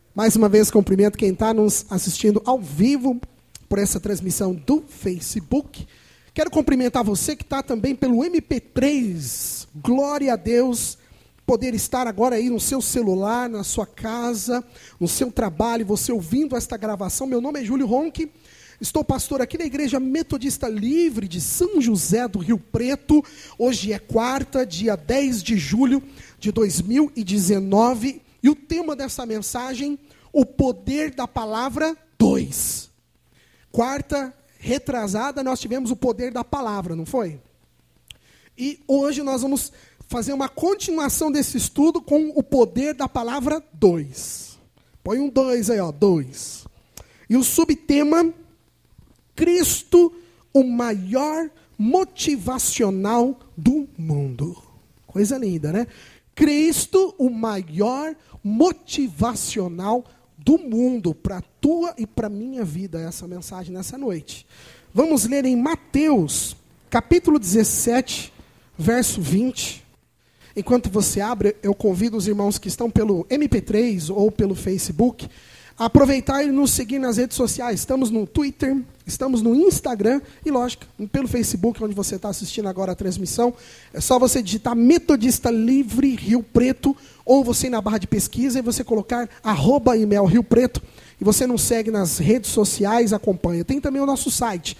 Mais uma vez, cumprimento quem está nos assistindo ao vivo por essa transmissão do Facebook. Quero cumprimentar você que está também pelo MP3. Glória a Deus, poder estar agora aí no seu celular, na sua casa, no seu trabalho, você ouvindo esta gravação. Meu nome é Júlio Ronque, estou pastor aqui na Igreja Metodista Livre de São José do Rio Preto. Hoje é quarta, dia 10 de julho de 2019. E o tema dessa mensagem, o poder da palavra 2. Quarta, retrasada, nós tivemos o poder da palavra, não foi? E hoje nós vamos fazer uma continuação desse estudo com o poder da palavra 2. Põe um 2 aí, ó, 2. E o subtema, Cristo, o maior motivacional do mundo. Coisa linda, né? Cristo, o maior motivacional do mundo, para a tua e para a minha vida, essa mensagem nessa noite. Vamos ler em Mateus, capítulo 17, verso 20. Enquanto você abre, eu convido os irmãos que estão pelo MP3 ou pelo Facebook a aproveitar e nos seguir nas redes sociais. Estamos no Twitter, estamos no Instagram e, lógico, pelo Facebook, onde você está assistindo agora a transmissão. É só você digitar Metodista Livre Rio Preto, ou você ir na barra de pesquisa e você colocar @IMEL Rio Preto, e você nos segue nas redes sociais, acompanha. Tem também o nosso site,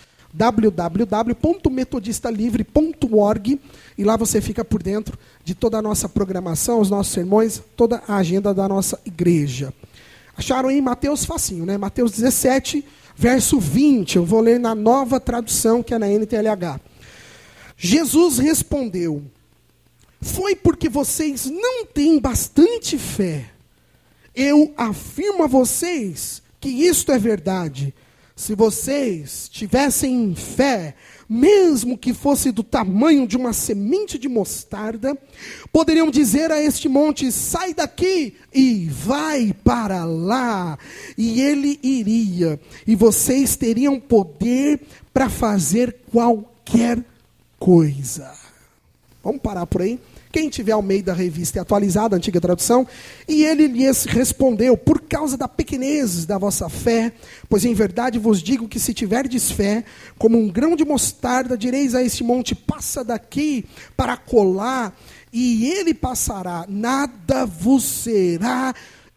www.metodistalivre.org, e lá você fica por dentro de toda a nossa programação, os nossos sermões, toda a agenda da nossa igreja. Acharam aí Mateus facinho, né? Mateus 17, verso 20. Eu vou ler na Nova Tradução, que é na NTLH. Jesus respondeu: foi porque vocês não têm bastante fé. Eu afirmo a vocês que isto é verdade. Se vocês tivessem fé, mesmo que fosse do tamanho de uma semente de mostarda, poderiam dizer a este monte: sai daqui e vai para lá. E ele iria. E vocês teriam poder para fazer qualquer coisa. Vamos parar por aí? Quem tiver Almeida Revista e Atualizada, Antiga Tradução, e ele lhes respondeu: por causa da pequenez da vossa fé, pois em verdade vos digo que se tiverdes fé, como um grão de mostarda, direis a este monte: passa daqui para acolá, e ele passará, nada vos será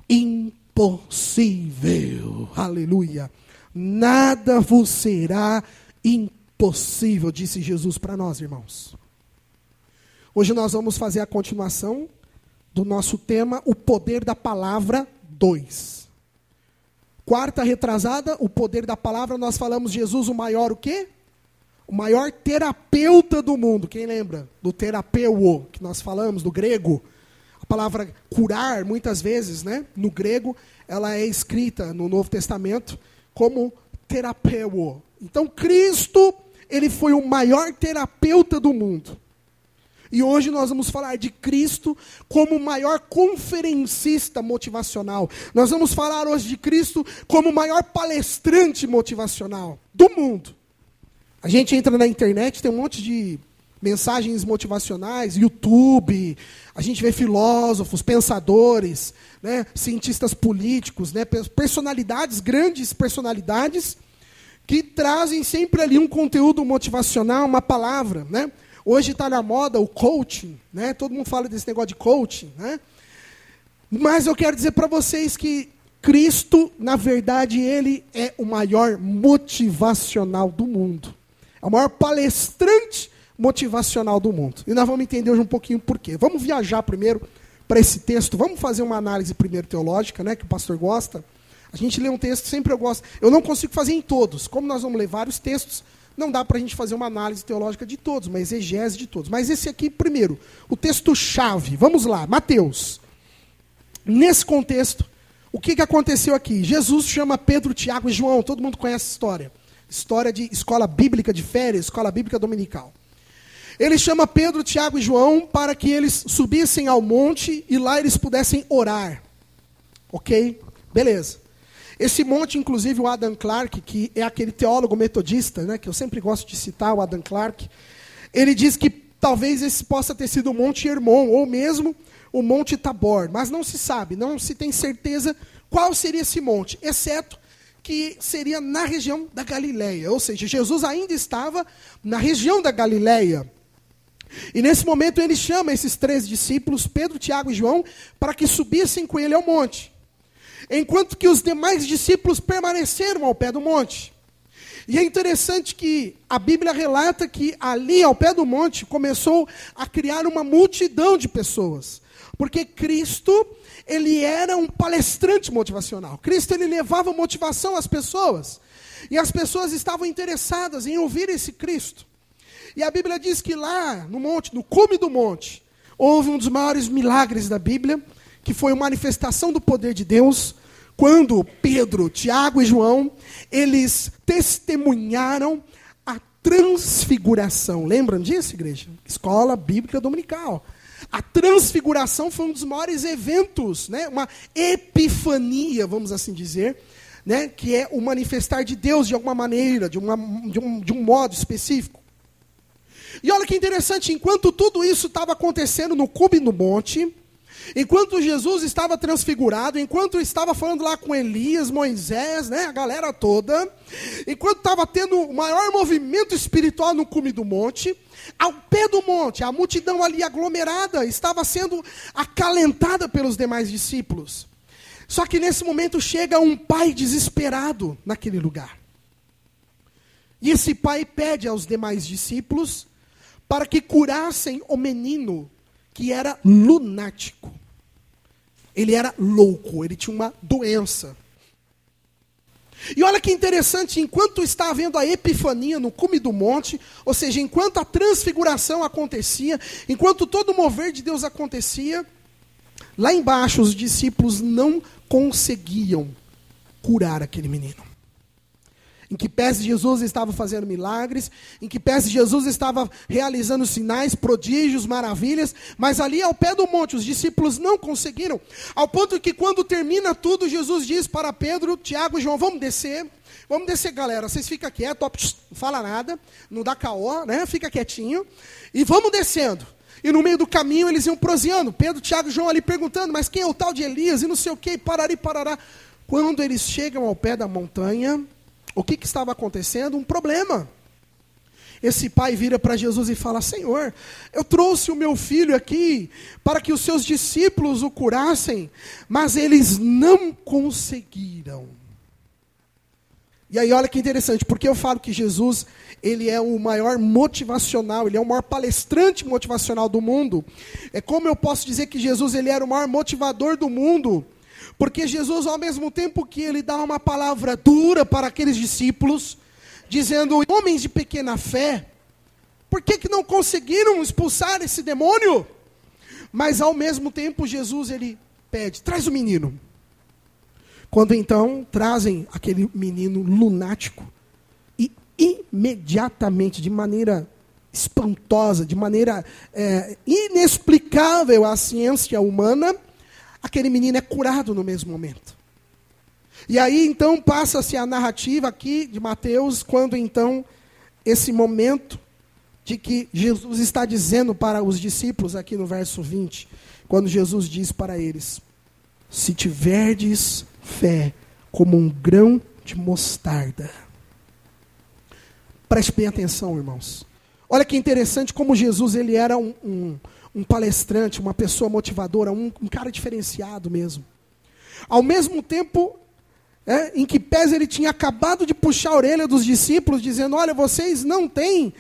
impossível. Aleluia! Nada vos será impossível, disse Jesus para nós, irmãos. Hoje nós vamos fazer a continuação do nosso tema, o poder da palavra 2. Quarta retrasada, o poder da palavra, nós falamos Jesus o maior o quê? O maior terapeuta do mundo. Quem lembra do terapeuo, que nós falamos, do grego? A palavra curar, muitas vezes, né, no grego, ela é escrita no Novo Testamento como terapeuo. Então Cristo, ele foi o maior terapeuta do mundo. E hoje nós vamos falar de Cristo como o maior conferencista motivacional. Nós vamos falar hoje de Cristo como o maior palestrante motivacional do mundo. A gente entra na internet, tem um monte de mensagens motivacionais, YouTube, a gente vê filósofos, pensadores, né, cientistas políticos, né, personalidades, grandes personalidades, que trazem sempre ali um conteúdo motivacional, uma palavra, né? Hoje está na moda o coaching, né? Todo mundo fala desse negócio de coaching, né? Mas eu quero dizer para vocês que Cristo, na verdade, ele é o maior motivacional do mundo. É o maior palestrante motivacional do mundo. E nós vamos entender hoje um pouquinho por quê. Vamos viajar primeiro para esse texto. Vamos fazer uma análise primeiro teológica, né? Que o pastor gosta. A gente lê um texto, sempre eu gosto. Eu não consigo fazer em todos. Como nós vamos ler vários textos, não dá para a gente fazer uma análise teológica de todos, uma exegese de todos. Mas esse aqui, primeiro, o texto-chave. Vamos lá, Mateus. Nesse contexto, o que aconteceu aqui? Jesus chama Pedro, Tiago e João. Todo mundo conhece a história. História de escola bíblica de férias, escola bíblica dominical. Ele chama Pedro, Tiago e João para que eles subissem ao monte e lá eles pudessem orar. Ok? Beleza. Esse monte, inclusive, o Adam Clarke, que é aquele teólogo metodista, né, que eu sempre gosto de citar, o Adam Clarke, ele diz que talvez esse possa ter sido o Monte Hermon, ou mesmo o Monte Tabor, mas não se sabe, não se tem certeza qual seria esse monte, exceto que seria na região da Galileia, ou seja, Jesus ainda estava na região da Galileia. E nesse momento ele chama esses 3 discípulos, Pedro, Tiago e João, para que subissem com ele ao monte. Enquanto que os demais discípulos permaneceram ao pé do monte. E é interessante que a Bíblia relata que ali ao pé do monte começou a criar uma multidão de pessoas. Porque Cristo, ele era um palestrante motivacional. Cristo, ele levava motivação às pessoas. E as pessoas estavam interessadas em ouvir esse Cristo. E a Bíblia diz que lá no monte, no cume do monte, houve um dos maiores milagres da Bíblia, que foi uma manifestação do poder de Deus, quando Pedro, Tiago e João, eles testemunharam a transfiguração. Lembram disso, igreja? Escola Bíblica Dominical. A transfiguração foi um dos maiores eventos, né? Uma epifania, vamos assim dizer, né? Que é o manifestar de Deus de alguma maneira, de um modo específico. E olha que interessante, enquanto tudo isso estava acontecendo no cume do monte, enquanto Jesus estava transfigurado, enquanto estava falando lá com Elias, Moisés, né, a galera toda, enquanto estava tendo o maior movimento espiritual no cume do monte, ao pé do monte, a multidão ali aglomerada estava sendo acalentada pelos demais discípulos. Só que nesse momento chega um pai desesperado naquele lugar. E esse pai pede aos demais discípulos para que curassem o menino que era lunático. Ele era louco, ele tinha uma doença. E olha que interessante, enquanto está havendo a epifania no cume do monte, ou seja, enquanto a transfiguração acontecia, enquanto todo o mover de Deus acontecia, lá embaixo os discípulos não conseguiam curar aquele menino. Em que pés Jesus estava fazendo milagres, em que pés Jesus estava realizando sinais, prodígios, maravilhas, mas ali ao pé do monte os discípulos não conseguiram, ao ponto que quando termina tudo, Jesus diz para Pedro, Tiago e João, vamos descer galera, vocês ficam quietos, não fala nada, não dá caô, né? Fica quietinho, e vamos descendo. E no meio do caminho eles iam proseando, Pedro, Tiago e João ali perguntando, mas quem é o tal de Elias, e não sei o que, parará. Quando eles chegam ao pé da montanha, o que estava acontecendo? Um problema. Esse pai vira para Jesus e fala, Senhor, eu trouxe o meu filho aqui para que os seus discípulos o curassem, mas eles não conseguiram. E aí olha que interessante, porque eu falo que Jesus, ele é o maior motivacional, ele é o maior palestrante motivacional do mundo. É como eu posso dizer que Jesus, ele era o maior motivador do mundo, porque Jesus, ao mesmo tempo que ele dá uma palavra dura para aqueles discípulos, dizendo, homens de pequena fé, por que não conseguiram expulsar esse demônio? Mas ao mesmo tempo Jesus, ele pede, traz o menino. Quando então trazem aquele menino lunático, e imediatamente, de maneira espantosa, de maneira inexplicável à ciência humana, aquele menino é curado no mesmo momento. E aí então passa-se a narrativa aqui de Mateus, quando então esse momento de que Jesus está dizendo para os discípulos aqui no verso 20, quando Jesus diz para eles, se tiverdes fé como um grão de mostarda. Preste bem atenção, irmãos. Olha que interessante como Jesus, ele era um palestrante, uma pessoa motivadora, um cara diferenciado mesmo. Ao mesmo tempo, em que pese ele tinha acabado de puxar a orelha dos discípulos, dizendo, olha, vocês não têm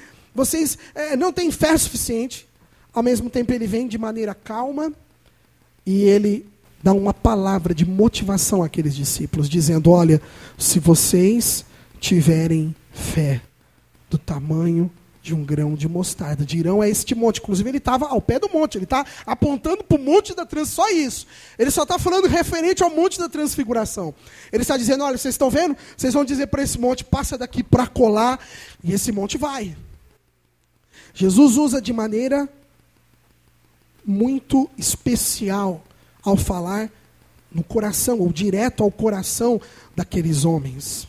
fé suficiente. Ao mesmo tempo ele vem de maneira calma e ele dá uma palavra de motivação àqueles discípulos, dizendo, olha, se vocês tiverem fé do tamanho de um grão de mostarda, dirão a este monte. Inclusive ele estava ao pé do monte, ele está apontando para o monte da transfiguração, só isso. Ele só está falando referente ao monte da transfiguração. Ele está dizendo, olha, vocês estão vendo? Vocês vão dizer para esse monte, passa daqui para colar, e esse monte vai. Jesus usa de maneira muito especial ao falar no coração, ou direto ao coração daqueles homens.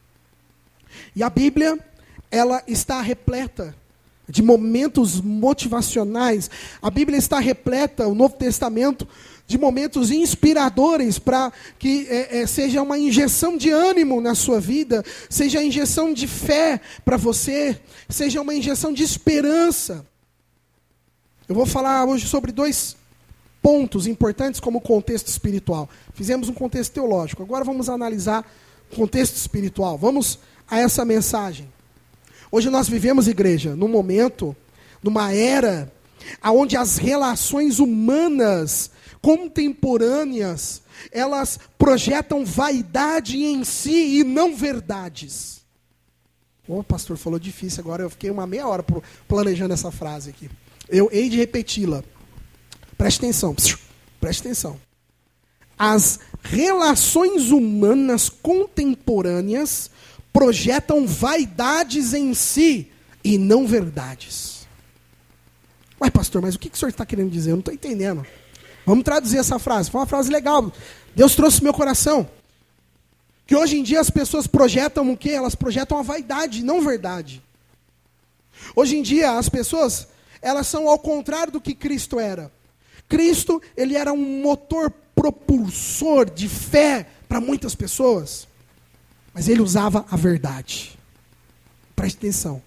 E a Bíblia, ela está repleta de momentos motivacionais. A Bíblia está repleta, o Novo Testamento, de momentos inspiradores para que seja uma injeção de ânimo na sua vida, seja injeção de fé para você, seja uma injeção de esperança. Eu vou falar hoje sobre 2 pontos importantes como contexto espiritual. Fizemos um contexto teológico, agora vamos analisar o contexto espiritual. Vamos a essa mensagem. Hoje nós vivemos, igreja, num momento, numa era, onde as relações humanas contemporâneas, elas projetam vaidade em si e não verdades. O pastor falou difícil agora, eu fiquei uma meia hora planejando essa frase aqui. Eu hei de repeti-la. Preste atenção, preste atenção. As relações humanas contemporâneas projetam vaidades em si e não verdades. Ué, pastor, mas o que o senhor está querendo dizer? Eu não estou entendendo. Vamos traduzir essa frase. Foi uma frase legal. Deus trouxe no meu coração. Que hoje em dia as pessoas projetam o quê? Elas projetam a vaidade, não verdade. Hoje em dia as pessoas, elas são ao contrário do que Cristo era. Cristo, ele era um motor propulsor de fé para muitas pessoas. Mas ele usava a verdade. Preste atenção.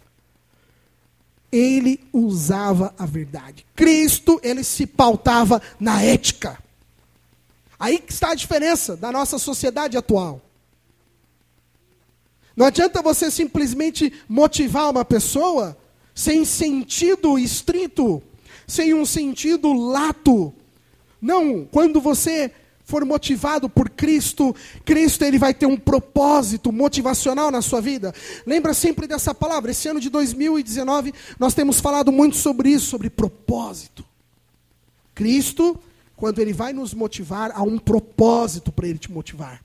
Ele usava a verdade. Cristo, ele se pautava na ética. Aí que está a diferença da nossa sociedade atual. Não adianta você simplesmente motivar uma pessoa sem sentido estrito, sem um sentido lato. Não, quando você for motivado por Cristo, Cristo ele vai ter um propósito motivacional na sua vida. Lembra sempre dessa palavra. Esse ano de 2019, nós temos falado muito sobre isso, sobre propósito. Cristo, quando ele vai nos motivar, há um propósito para ele te motivar.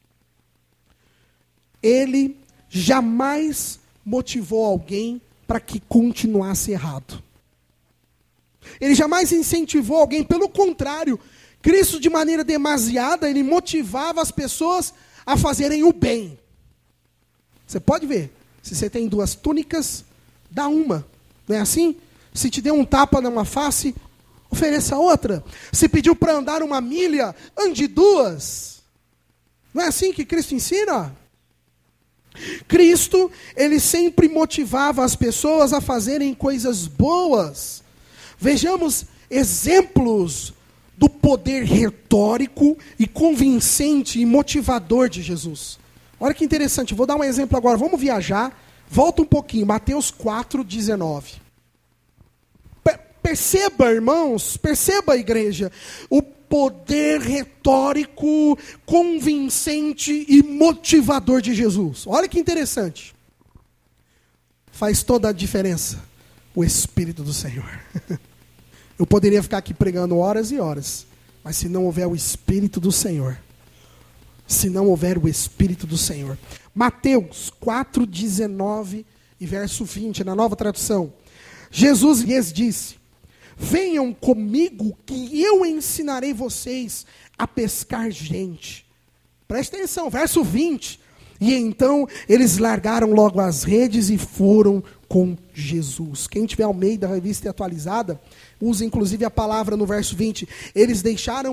Ele jamais motivou alguém para que continuasse errado. Ele jamais incentivou alguém, pelo contrário, Cristo, de maneira demasiada, ele motivava as pessoas a fazerem o bem. Você pode ver, se você tem 2 túnicas, dá uma. Não é assim? Se te deu um tapa numa face, ofereça outra. Se pediu para andar 1 milha, ande 2. Não é assim que Cristo ensina? Cristo, ele sempre motivava as pessoas a fazerem coisas boas. Vejamos exemplos do poder retórico e convincente e motivador de Jesus. Olha que interessante, vou dar um exemplo agora, vamos viajar, volta um pouquinho, Mateus 4:19. Perceba, irmãos, perceba, igreja, o poder retórico, convincente e motivador de Jesus. Olha que interessante. Faz toda a diferença o Espírito do Senhor. Eu poderia ficar aqui pregando horas e horas, mas se não houver o Espírito do Senhor, se não houver o Espírito do Senhor. Mateus 4:19 e verso 20, na Nova Tradução. Jesus lhes disse: venham comigo que eu ensinarei vocês a pescar gente. Preste atenção, verso 20. E então eles largaram logo as redes e foram com Jesus. Quem tiver Almeida, Revista Atualizada, usa inclusive a palavra no verso 20. Eles deixaram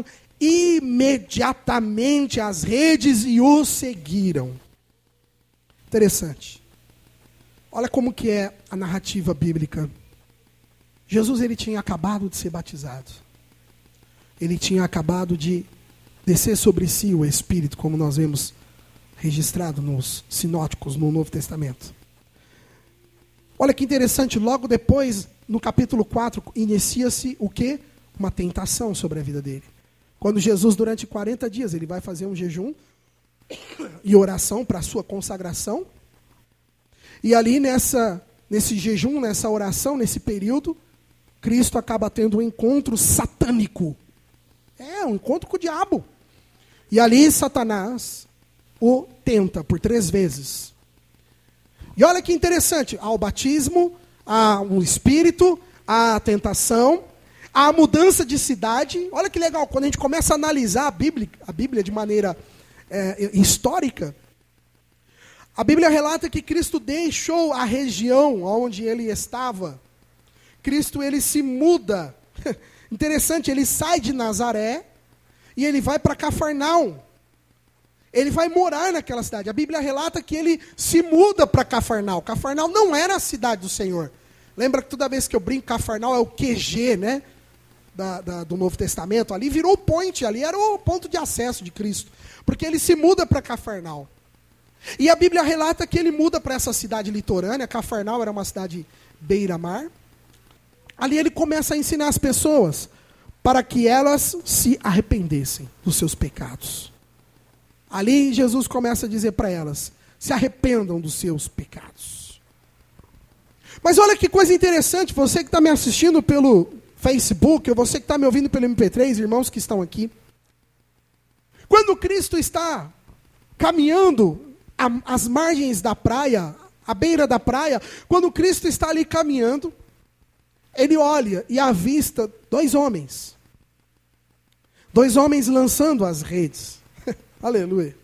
imediatamente as redes e o seguiram. Interessante. Olha como que é a narrativa bíblica. Jesus, ele tinha acabado de ser batizado. Ele tinha acabado de descer sobre si o Espírito, como nós vemos registrado nos sinóticos, no Novo Testamento. Olha que interessante, logo depois, no capítulo 4, inicia-se o quê? Uma tentação sobre a vida dele. Quando Jesus, durante 40 dias, ele vai fazer um jejum e oração para a sua consagração. E ali nesse jejum, nessa oração, nesse período, Cristo acaba tendo um encontro satânico. Um encontro com o diabo. E ali Satanás o tenta por 3 vezes. E olha que interessante, há o batismo, há um espírito, há a tentação, há a mudança de cidade. Olha que legal, quando a gente começa a analisar a Bíblia de maneira histórica, a Bíblia relata que Cristo deixou a região onde ele estava. Cristo, ele se muda. Interessante, ele sai de Nazaré e ele vai para Cafarnaum. Ele vai morar naquela cidade. A Bíblia relata que ele se muda para Cafarnaum. Cafarnaum não era a cidade do Senhor. Lembra que toda vez que eu brinco, Cafarnaum é o QG, né? Do Novo Testamento. Ali virou o point, ali era o ponto de acesso de Cristo. Porque ele se muda para Cafarnaum. E a Bíblia relata que ele muda para essa cidade litorânea. Cafarnaum era uma cidade beira-mar. Ali ele começa a ensinar as pessoas para que elas se arrependessem dos seus pecados. Ali Jesus começa a dizer para elas, se arrependam dos seus pecados. Mas olha que coisa interessante, você que está me assistindo pelo Facebook, ou você que está me ouvindo pelo MP3, irmãos que estão aqui. Quando Cristo está caminhando às margens da praia, à beira da praia, quando Cristo está ali caminhando, ele olha e avista dois homens. Dois homens lançando as redes. Aleluia.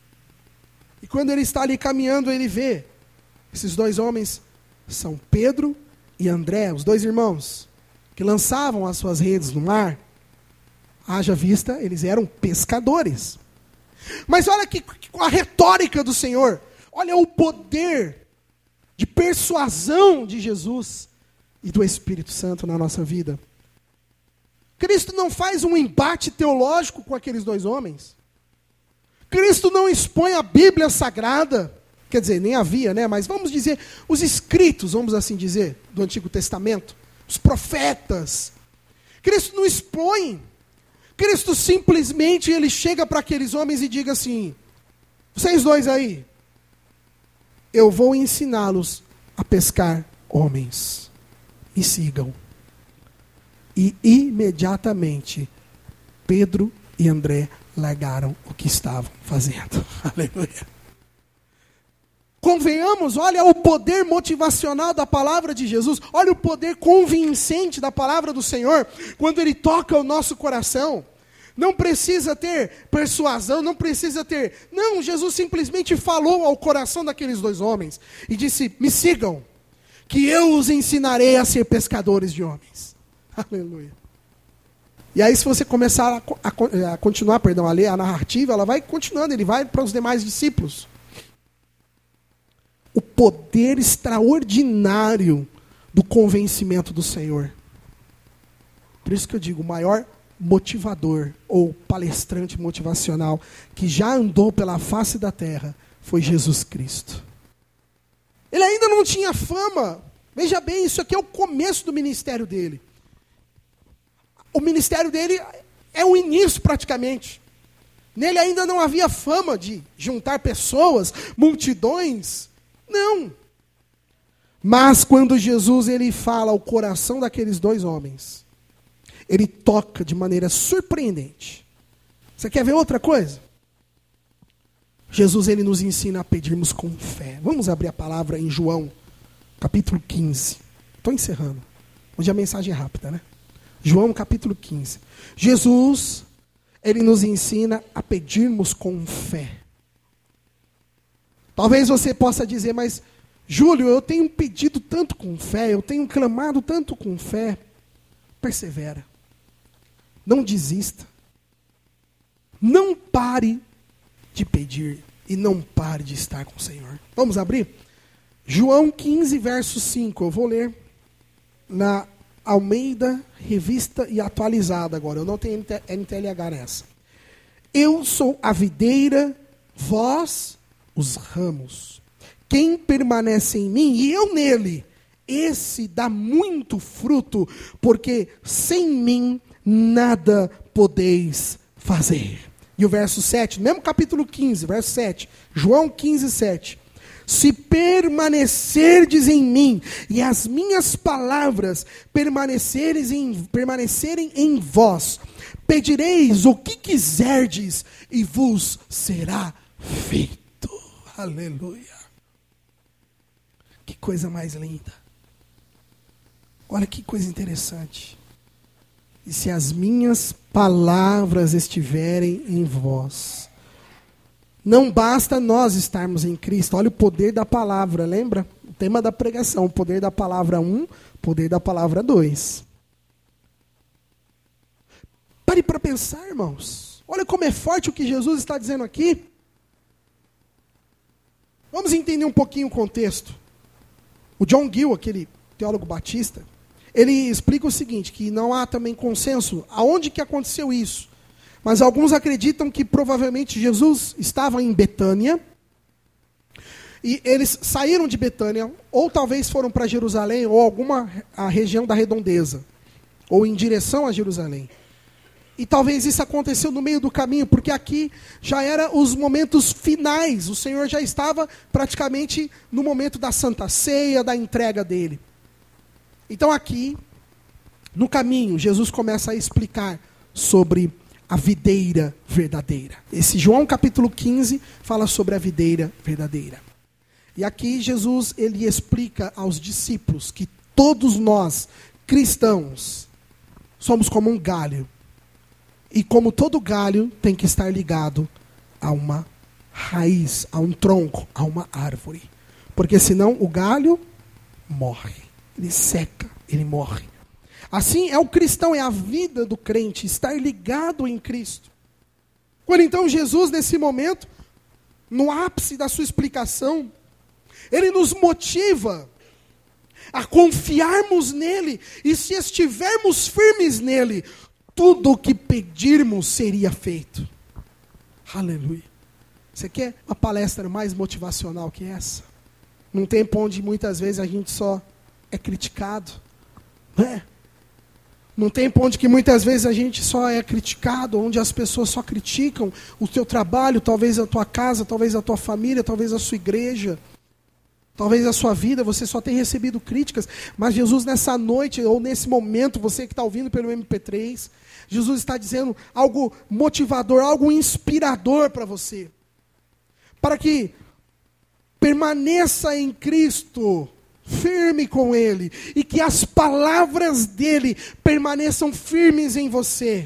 E quando ele está ali caminhando, ele vê esses dois homens são Pedro e André, os dois irmãos, que lançavam as suas redes no mar. Haja vista, eles eram pescadores. Mas olha que a retórica do Senhor, olha o poder de persuasão de Jesus e do Espírito Santo na nossa vida. Cristo não faz um embate teológico com aqueles dois homens. Cristo não expõe a Bíblia Sagrada, quer dizer, nem havia, né? Mas vamos dizer, os escritos, vamos assim dizer, do Antigo Testamento, os profetas. Cristo não expõe. Cristo simplesmente, ele chega para aqueles homens e diga assim, vocês dois aí, eu vou ensiná-los a pescar homens. Me sigam. E imediatamente, Pedro e André largaram o que estavam fazendo. Aleluia. Convenhamos, olha o poder motivacional da palavra de Jesus, olha o poder convincente da palavra do Senhor, quando ele toca o nosso coração. Não precisa ter persuasão, não precisa ter... Não, Jesus simplesmente falou ao coração daqueles dois homens e disse, me sigam, que eu os ensinarei a ser pescadores de homens. Aleluia. E aí se você começar a continuar, a ler a narrativa, ela vai continuando, ele vai para os demais discípulos. O poder extraordinário do convencimento do Senhor. Por isso que eu digo, o maior motivador ou palestrante motivacional que já andou pela face da terra foi Jesus Cristo. Ele ainda não tinha fama. Veja bem, isso aqui é o começo do ministério dele. O ministério dele é o início praticamente. Nele ainda não havia fama de juntar pessoas, multidões. Não. Mas quando Jesus ele fala ao coração daqueles dois homens, ele toca de maneira surpreendente. Você quer ver outra coisa? Jesus ele nos ensina a pedirmos com fé. Vamos abrir a palavra em João, capítulo 15. Estou encerrando. Hoje a mensagem é rápida, né? João capítulo 15. Jesus, ele nos ensina a pedirmos com fé. Talvez você possa dizer, mas Júlio, eu tenho pedido tanto com fé, eu tenho clamado tanto com fé. Persevera. Não desista. Não pare de pedir e não pare de estar com o Senhor. Vamos abrir? João 15, verso 5. Eu vou ler na Almeida, revista e atualizada agora. Eu não tenho NTLH nessa. Eu sou a videira, vós os ramos. Quem permanece em mim e eu nele, esse dá muito fruto, porque sem mim nada podeis fazer. E o verso 7, no mesmo capítulo 15, verso 7, João 15, 7. Se permanecerdes em mim e as minhas palavras permanecerem em vós, pedireis o que quiserdes e vos será feito. Aleluia. Que coisa mais linda. Olha que coisa interessante. E se as minhas palavras estiverem em vós, não basta nós estarmos em Cristo. Olha o poder da palavra, lembra? O tema da pregação, o poder da palavra 1, o poder da palavra 2. Pare para pensar, irmãos. Olha como é forte o que Jesus está dizendo aqui. Vamos entender um pouquinho o contexto. O John Gill, aquele teólogo batista, ele explica o seguinte, que não há também consenso aonde que aconteceu isso. Mas alguns acreditam que provavelmente Jesus estava em Betânia, e eles saíram de Betânia, ou talvez foram para Jerusalém, ou a região da redondeza, ou em direção a Jerusalém. E talvez isso aconteceu no meio do caminho, porque aqui já eram os momentos finais. O Senhor já estava praticamente no momento da Santa Ceia, da entrega dele. Então aqui, no caminho, Jesus começa a explicar sobre a videira verdadeira. Esse João capítulo 15 fala sobre a videira verdadeira. E aqui Jesus, ele explica aos discípulos que todos nós, cristãos, somos como um galho. E como todo galho tem que estar ligado a uma raiz, a um tronco, a uma árvore. Porque senão o galho morre. Ele seca, ele morre. Assim é o cristão, é a vida do crente, estar ligado em Cristo. Quando então Jesus, nesse momento, no ápice da sua explicação, ele nos motiva a confiarmos nele, e se estivermos firmes nele, tudo o que pedirmos seria feito. Aleluia. Você quer uma palestra mais motivacional que essa? Num tempo onde muitas vezes a gente só é criticado. Não é? Num tempo onde que muitas vezes a gente só é criticado, onde as pessoas só criticam o teu trabalho, talvez a tua casa, talvez a tua família, talvez a sua igreja. Talvez a sua vida, você só tenha recebido críticas, mas Jesus nessa noite, ou nesse momento, você que está ouvindo pelo MP3, Jesus está dizendo algo motivador, algo inspirador para você. Para que permaneça em Cristo, firme com Ele, e que as palavras dEle permaneçam firmes em você.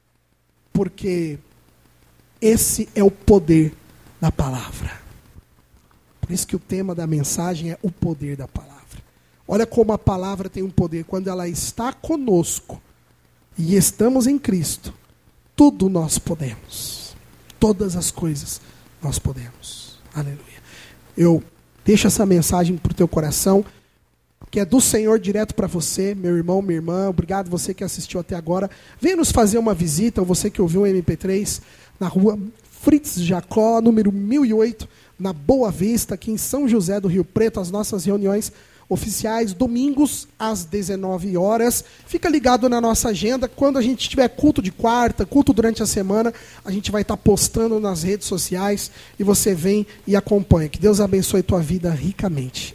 Porque esse é o poder da palavra. Por isso que o tema da mensagem é o poder da palavra. Olha como a palavra tem um poder. Quando ela está conosco e estamos em Cristo, tudo nós podemos. Todas as coisas nós podemos. Aleluia. Eu deixo essa mensagem para o teu coração, que é do Senhor direto para você, meu irmão, minha irmã. Obrigado você que assistiu até agora. Venha nos fazer uma visita, ou você que ouviu o MP3, na rua Fritz Jacó, número 1008, na Boa Vista, aqui em São José do Rio Preto. As nossas reuniões oficiais, domingos às 19 horas. Fica ligado na nossa agenda. Quando a gente tiver culto de quarta, culto durante a semana, a gente vai estar postando nas redes sociais e você vem e acompanha. Que Deus abençoe tua vida ricamente.